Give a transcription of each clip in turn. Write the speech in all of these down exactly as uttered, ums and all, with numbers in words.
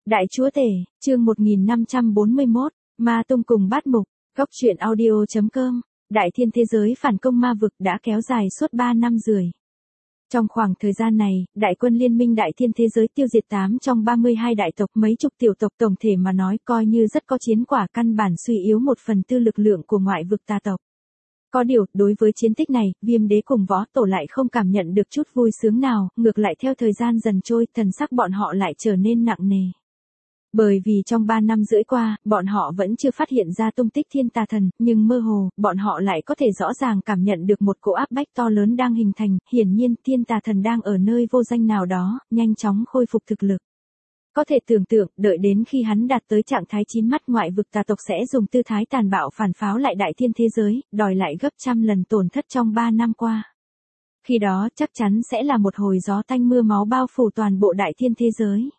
Đại Chúa Tể, chương một nghìn năm trăm bốn mươi mốt, Ma Tông cùng Bát Mục, Cốc truyện audio.com, Đại Thiên thế giới phản công ma vực đã kéo dài suốt ba năm rưỡi. Trong khoảng thời gian này, đại quân liên minh Đại Thiên thế giới tiêu diệt tám trong ba mươi hai đại tộc, mấy chục tiểu tộc, tổng thể mà nói coi như rất có chiến quả, căn bản suy yếu một phần tư lực lượng của ngoại vực tà tộc. Có điều, đối với chiến tích này, Viêm Đế cùng Võ Tổ lại không cảm nhận được chút vui sướng nào, ngược lại theo thời gian dần trôi, thần sắc bọn họ lại trở nên nặng nề. Bởi vì trong ba năm rưỡi qua, bọn họ vẫn chưa phát hiện ra tung tích thiên tà thần, nhưng mơ hồ, bọn họ lại có thể rõ ràng cảm nhận được một cỗ áp bách to lớn đang hình thành, hiển nhiên thiên tà thần đang ở nơi vô danh nào đó, nhanh chóng khôi phục thực lực. Có thể tưởng tượng, đợi đến khi hắn đạt tới trạng thái chín mắt, ngoại vực tà tộc sẽ dùng tư thái tàn bạo phản pháo lại đại thiên thế giới, đòi lại gấp trăm lần tổn thất trong ba năm qua. Khi đó chắc chắn sẽ là một hồi gió tanh mưa máu bao phủ toàn bộ đại thiên thế giới.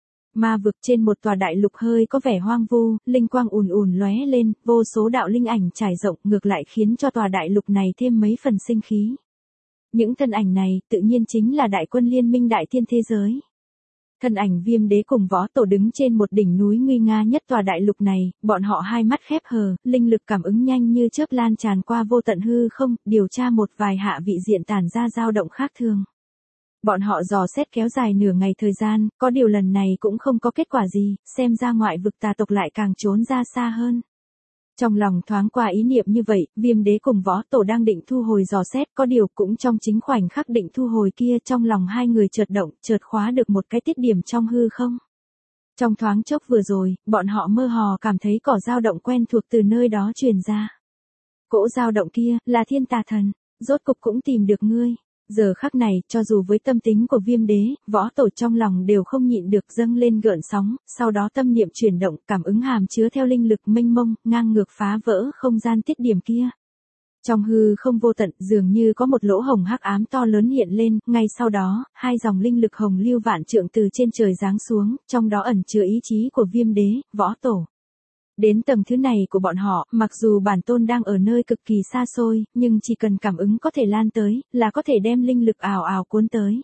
Ma vực trên một tòa đại lục hơi có vẻ hoang vu, linh quang ùn ùn lóe lên, vô số đạo linh ảnh trải rộng, ngược lại khiến cho tòa đại lục này thêm mấy phần sinh khí. Những thân ảnh này tự nhiên chính là đại quân liên minh Đại Thiên thế giới. Thân ảnh Viêm Đế cùng Võ Tổ đứng trên một đỉnh núi nguy nga nhất tòa đại lục này, bọn họ hai mắt khép hờ, linh lực cảm ứng nhanh như chớp lan tràn qua vô tận hư không, điều tra một vài hạ vị diện tản ra dao động khác thường. Bọn họ dò xét kéo dài nửa ngày thời gian, có điều lần này cũng không có kết quả gì, xem ra ngoại vực tà tộc lại càng trốn ra xa hơn. Trong lòng thoáng qua ý niệm như vậy, Viêm Đế cùng Võ Tổ đang định thu hồi dò xét, có điều cũng trong chính khoảnh khắc định thu hồi kia, trong lòng hai người chợt động, chợt khóa được một cái tiết điểm trong hư không. Trong thoáng chốc vừa rồi, bọn họ mơ hồ cảm thấy cỏ dao động quen thuộc từ nơi đó truyền ra. Cỗ dao động kia, là thiên tà thần, rốt cục cũng tìm được ngươi. Giờ khắc này, cho dù với tâm tính của Viêm Đế, Võ Tổ trong lòng đều không nhịn được dâng lên gợn sóng, sau đó tâm niệm chuyển động, cảm ứng hàm chứa theo linh lực mênh mông, ngang ngược phá vỡ không gian tiết điểm kia. Trong hư không vô tận, dường như có một lỗ hổng hắc ám to lớn hiện lên, ngay sau đó, hai dòng linh lực hồng lưu vạn trượng từ trên trời giáng xuống, trong đó ẩn chứa ý chí của Viêm Đế, Võ Tổ. Đến tầng thứ này của bọn họ, mặc dù bản tôn đang ở nơi cực kỳ xa xôi, nhưng chỉ cần cảm ứng có thể lan tới, là có thể đem linh lực ào ào cuốn tới.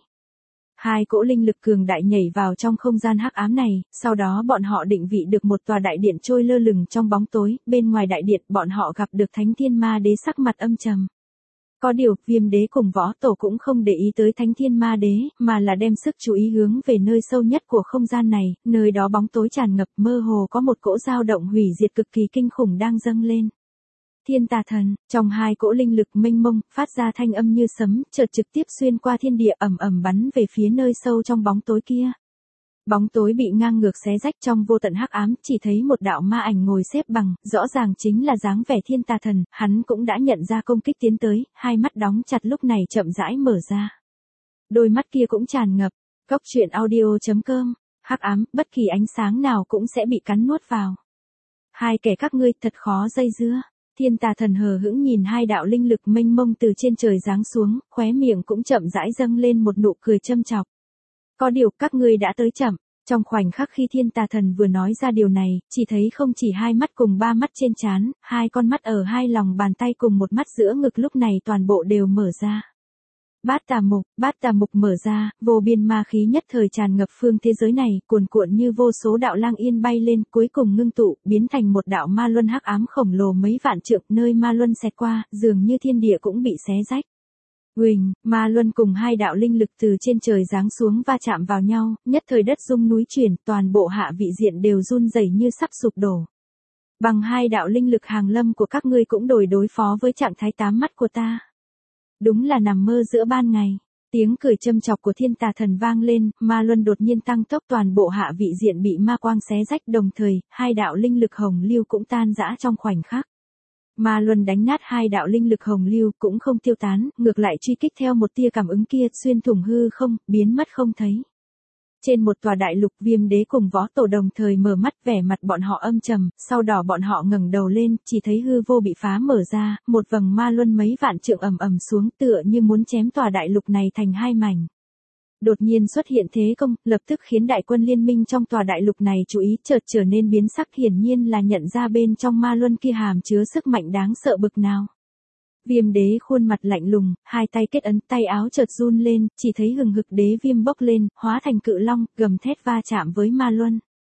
Hai cỗ linh lực cường đại nhảy vào trong không gian hắc ám này, sau đó bọn họ định vị được một tòa đại điện trôi lơ lửng trong bóng tối, bên ngoài đại điện bọn họ gặp được Thánh Thiên Ma Đế sắc mặt âm trầm. Có điều, Viêm Đế cùng Võ Tổ cũng không để ý tới Thánh Thiên Ma Đế, mà là đem sức chú ý hướng về nơi sâu nhất của không gian này, nơi đó bóng tối tràn ngập, mơ hồ có một cỗ dao động hủy diệt cực kỳ kinh khủng đang dâng lên. Thiên tà thần, trong hai cỗ linh lực mênh mông, phát ra thanh âm như sấm, chợt trực tiếp xuyên qua thiên địa, ầm ầm bắn về phía nơi sâu trong bóng tối kia. Bóng tối bị ngang ngược xé rách, trong vô tận hắc ám, chỉ thấy một đạo ma ảnh ngồi xếp bằng, rõ ràng chính là dáng vẻ thiên tà thần, hắn cũng đã nhận ra công kích tiến tới, hai mắt đóng chặt lúc này chậm rãi mở ra. Đôi mắt kia cũng tràn ngập, Cốc truyện audio.com, hắc ám, bất kỳ ánh sáng nào cũng sẽ bị cắn nuốt vào. Hai kẻ các ngươi thật khó dây dưa. Thiên tà thần hờ hững nhìn hai đạo linh lực mênh mông từ trên trời giáng xuống, khóe miệng cũng chậm rãi dâng lên một nụ cười châm chọc. Có điều các ngươi đã tới chậm, trong khoảnh khắc khi thiên tà thần vừa nói ra điều này, chỉ thấy không chỉ hai mắt cùng ba mắt trên trán, hai con mắt ở hai lòng bàn tay cùng một mắt giữa ngực lúc này toàn bộ đều mở ra. Bát tà mục, bát tà mục mở ra, vô biên ma khí nhất thời tràn ngập phương thế giới này, cuồn cuộn như vô số đạo lang yên bay lên, cuối cùng ngưng tụ, biến thành một đạo ma luân hắc ám khổng lồ mấy vạn trượng, nơi ma luân xẹt qua, dường như thiên địa cũng bị xé rách. Huỳnh, ma luân cùng hai đạo linh lực từ trên trời giáng xuống va chạm vào nhau, nhất thời đất rung núi chuyển, toàn bộ hạ vị diện đều run rẩy như sắp sụp đổ. Bằng hai đạo linh lực hàng lâm của các ngươi cũng đổi đối phó với trạng thái tám mắt của ta. Đúng là nằm mơ giữa ban ngày. Tiếng cười châm chọc của thiên tà thần vang lên, ma luân đột nhiên tăng tốc, toàn bộ hạ vị diện bị ma quang xé rách, đồng thời, hai đạo linh lực hồng lưu cũng tan rã trong khoảnh khắc. Ma luân đánh nát hai đạo linh lực hồng lưu cũng không tiêu tán, ngược lại truy kích theo một tia cảm ứng kia, xuyên thủng hư không, biến mất không thấy. Trên một tòa đại lục, Viêm Đế cùng Võ Tổ đồng thời mở mắt, vẻ mặt bọn họ âm trầm, sau đó bọn họ ngẩng đầu lên, chỉ thấy hư vô bị phá mở ra, một vầng ma luân mấy vạn trượng ầm ầm xuống, tựa như muốn chém tòa đại lục này thành hai mảnh. Đột nhiên xuất hiện thế công, lập tức khiến đại quân liên minh trong tòa đại lục này chú ý, chợt trở nên biến sắc, hiển nhiên là nhận ra bên trong ma luân kia hàm chứa sức mạnh đáng sợ bực nào. Viêm Đế khuôn mặt lạnh lùng, hai tay kết ấn, tay áo chợt run lên, chỉ thấy hừng hực đế viêm bốc lên, hóa thành cự long, gầm thét va chạm với ma luân.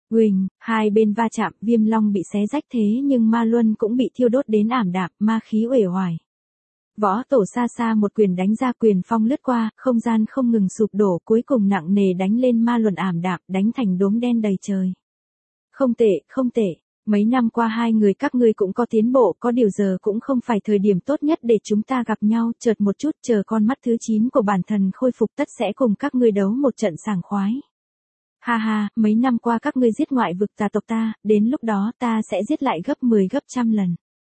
Huỳnh, hai bên va chạm, Viêm Long bị xé rách thế nhưng ma luân cũng bị thiêu đốt đến ảm đạm, ma khí uể oải. Võ Tổ xa xa một quyền đánh ra, quyền phong lướt qua, không gian không ngừng sụp đổ, cuối cùng nặng nề đánh lên ma luân ảm đạm, đánh thành đốm đen đầy trời. Không tệ, không tệ. Mấy năm qua hai người các ngươi cũng có tiến bộ, có điều giờ cũng không phải thời điểm tốt nhất để chúng ta gặp nhau, chợt một chút, chờ con mắt thứ chín của bản thần khôi phục tất sẽ cùng các ngươi đấu một trận sảng khoái. Ha ha, mấy năm qua các ngươi giết ngoại vực tà tộc ta, đến lúc đó ta sẽ giết lại gấp mười gấp trăm lần.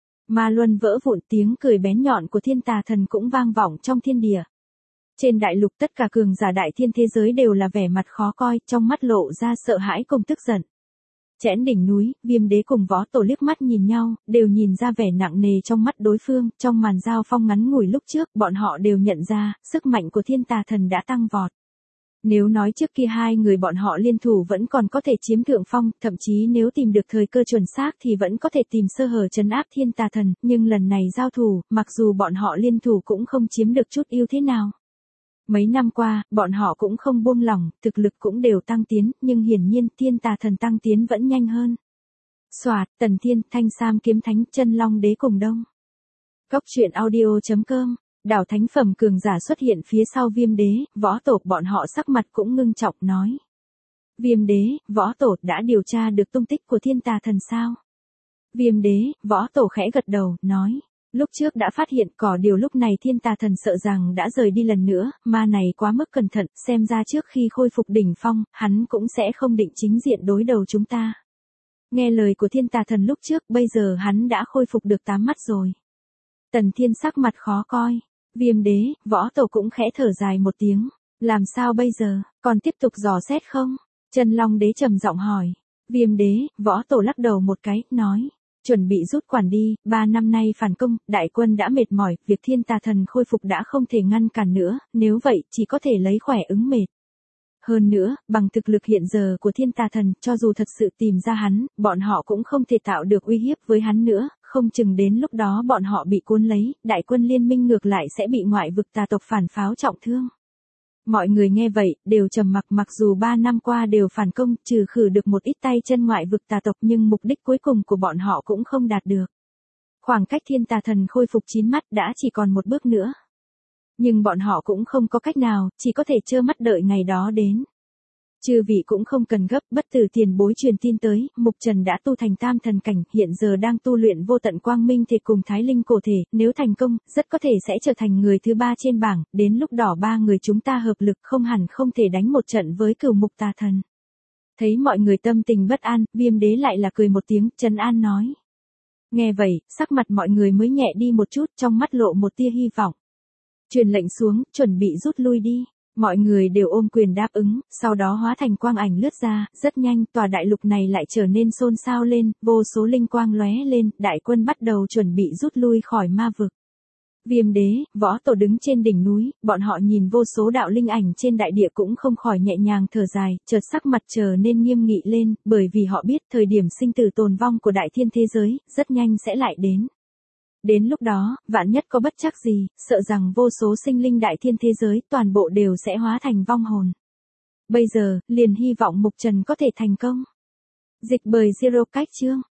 Ma luân vỡ vụn, tiếng cười bén nhọn của thiên tà thần cũng vang vọng trong thiên địa. Trên đại lục tất cả cường giả đại thiên thế giới đều là vẻ mặt khó coi, trong mắt lộ ra sợ hãi cùng tức giận. Chẽn đỉnh núi, Viêm Đế cùng Võ Tổ liếc mắt nhìn nhau, đều nhìn ra vẻ nặng nề trong mắt đối phương, trong màn giao phong ngắn ngủi lúc trước, bọn họ đều nhận ra, sức mạnh của thiên tà thần đã tăng vọt. Nếu nói trước kia hai người bọn họ liên thủ vẫn còn có thể chiếm thượng phong, thậm chí nếu tìm được thời cơ chuẩn xác thì vẫn có thể tìm sơ hở trấn áp thiên tà thần, nhưng lần này giao thủ, mặc dù bọn họ liên thủ cũng không chiếm được chút ưu thế nào. Mấy năm qua, bọn họ cũng không buông lỏng, thực lực cũng đều tăng tiến, nhưng hiển nhiên thiên tà thần tăng tiến vẫn nhanh hơn. Soạt, Tần Thiên, Thanh Sam kiếm thánh, Chân Long đế cùng đông. Cốc truyện audio chấm com, đảo thánh phẩm cường giả xuất hiện phía sau Viêm Đế, Võ Tổ, bọn họ sắc mặt cũng ngưng trọng nói. Viêm Đế, Võ Tổ đã điều tra được tung tích của thiên tà thần sao? Viêm Đế, Võ Tổ khẽ gật đầu, nói. Lúc trước đã phát hiện, có điều lúc này thiên tà thần sợ rằng đã rời đi lần nữa, ma này quá mức cẩn thận, xem ra trước khi khôi phục đỉnh phong, hắn cũng sẽ không định chính diện đối đầu chúng ta. Nghe lời của thiên tà thần lúc trước, bây giờ hắn đã khôi phục được tám mắt rồi. Tần Thiên sắc mặt khó coi, Viêm Đế, Võ Tổ cũng khẽ thở dài một tiếng, làm sao bây giờ, còn tiếp tục dò xét không? Chân Long đế trầm giọng hỏi, Viêm Đế, Võ Tổ lắc đầu một cái, nói. Chuẩn bị rút quản đi, ba năm nay phản công, đại quân đã mệt mỏi, việc thiên tà thần khôi phục đã không thể ngăn cản nữa, nếu vậy, chỉ có thể lấy khỏe ứng mệt. Hơn nữa, bằng thực lực hiện giờ của thiên tà thần, cho dù thật sự tìm ra hắn, bọn họ cũng không thể tạo được uy hiếp với hắn nữa, không chừng đến lúc đó bọn họ bị cuốn lấy, đại quân liên minh ngược lại sẽ bị ngoại vực tà tộc phản pháo trọng thương. Mọi người nghe vậy, đều trầm mặc, mặc dù ba năm qua đều phản công, trừ khử được một ít tay chân ngoại vực tà tộc nhưng mục đích cuối cùng của bọn họ cũng không đạt được. Khoảng cách thiên tà thần khôi phục chín mắt đã chỉ còn một bước nữa. Nhưng bọn họ cũng không có cách nào, chỉ có thể trơ mắt đợi ngày đó đến. Chư vị cũng không cần gấp, bất tử tiền bối truyền tin tới, Mục Trần đã tu thành tam thần cảnh, hiện giờ đang tu luyện vô tận quang minh thể cùng thái linh cổ thể, nếu thành công, rất có thể sẽ trở thành người thứ ba trên bảng, đến lúc đó ba người chúng ta hợp lực không hẳn không thể đánh một trận với cửu mục tà thần. Thấy mọi người tâm tình bất an, Viêm Đế lại là cười một tiếng, trấn an nói. Nghe vậy, sắc mặt mọi người mới nhẹ đi một chút, trong mắt lộ một tia hy vọng. Truyền lệnh xuống, chuẩn bị rút lui đi. Mọi người đều ôm quyền đáp ứng, sau đó hóa thành quang ảnh lướt ra, rất nhanh, tòa đại lục này lại trở nên xôn xao lên, vô số linh quang lóe lên, đại quân bắt đầu chuẩn bị rút lui khỏi ma vực. Viêm Đế, Võ Tổ đứng trên đỉnh núi, bọn họ nhìn vô số đạo linh ảnh trên đại địa cũng không khỏi nhẹ nhàng thở dài, chợt sắc mặt trở nên nghiêm nghị lên, bởi vì họ biết thời điểm sinh tử tồn vong của đại thiên thế giới, rất nhanh sẽ lại đến. Đến lúc đó, vạn nhất có bất trắc gì, sợ rằng vô số sinh linh đại thiên thế giới toàn bộ đều sẽ hóa thành vong hồn. Bây giờ, liền hy vọng Mục Trần có thể thành công. Dịch bởi Zero Cách chương.